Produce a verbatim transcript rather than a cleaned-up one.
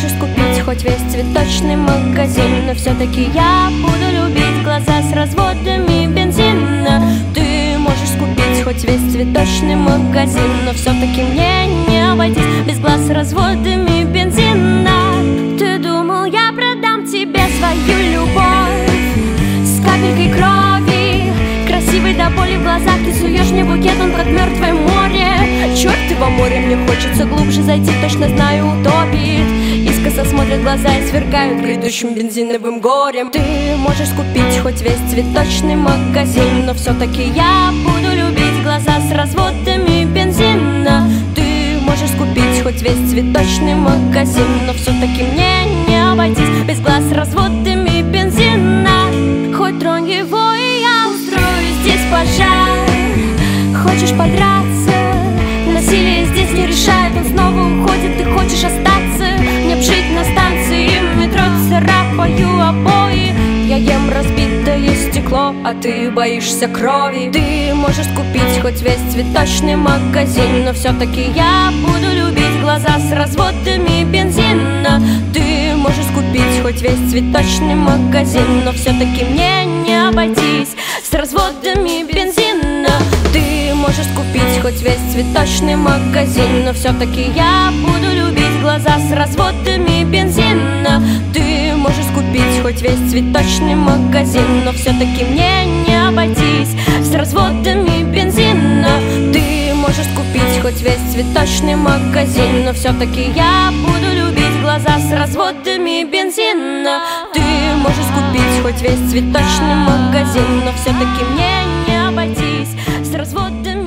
можешь купить хоть весь цветочный магазин, но все-таки я буду любить глаза с разводами бензина. Ты можешь купить хоть весь цветочный магазин, но все-таки мне не обойтись без глаз с разводами бензина. Ты думал, я продам тебе свою любовь с капелькой крови, красивый до боли в глазах. Ты суешь мне букет, он как мертвое море. Черт, ты во море, мне хочется глубже зайти, точно знаю, утопит. Искоса смотрят глаза и сверкают грядущим бензиновым горем. Ты можешь купить хоть весь цветочный магазин, но все-таки я буду любить глаза с разводами бензина. Ты можешь купить хоть весь цветочный магазин, но все-таки мне не обойтись без глаз с разводами бензина. Хоть тронь его, и я устрою здесь пожар. Хочешь подраться? Насилие здесь не решает, он снова уходит. Ты хочешь остаться? Мне б жить на станции метро, царапаю обои. Я ем разбитое стекло, а ты боишься крови. Ты можешь купить хоть весь цветочный магазин, но все-таки я буду любить глаза с разводами бензина. Ты можешь купить хоть весь цветочный магазин, но все-таки мне не обойтись с разводами бензина. Ты можешь купить хоть весь цветочный магазин, но все-таки я буду любить глаза с разводами бензина. Ты можешь купить хоть весь цветочный магазин, но все-таки мне не обойтись с разводами бензина. Ты можешь купить хоть весь цветочный магазин, но все-таки я буду любить глаза с разводами бензина. Ты можешь купить хоть весь цветочный магазин, но все-таки мне не обойтись с разводами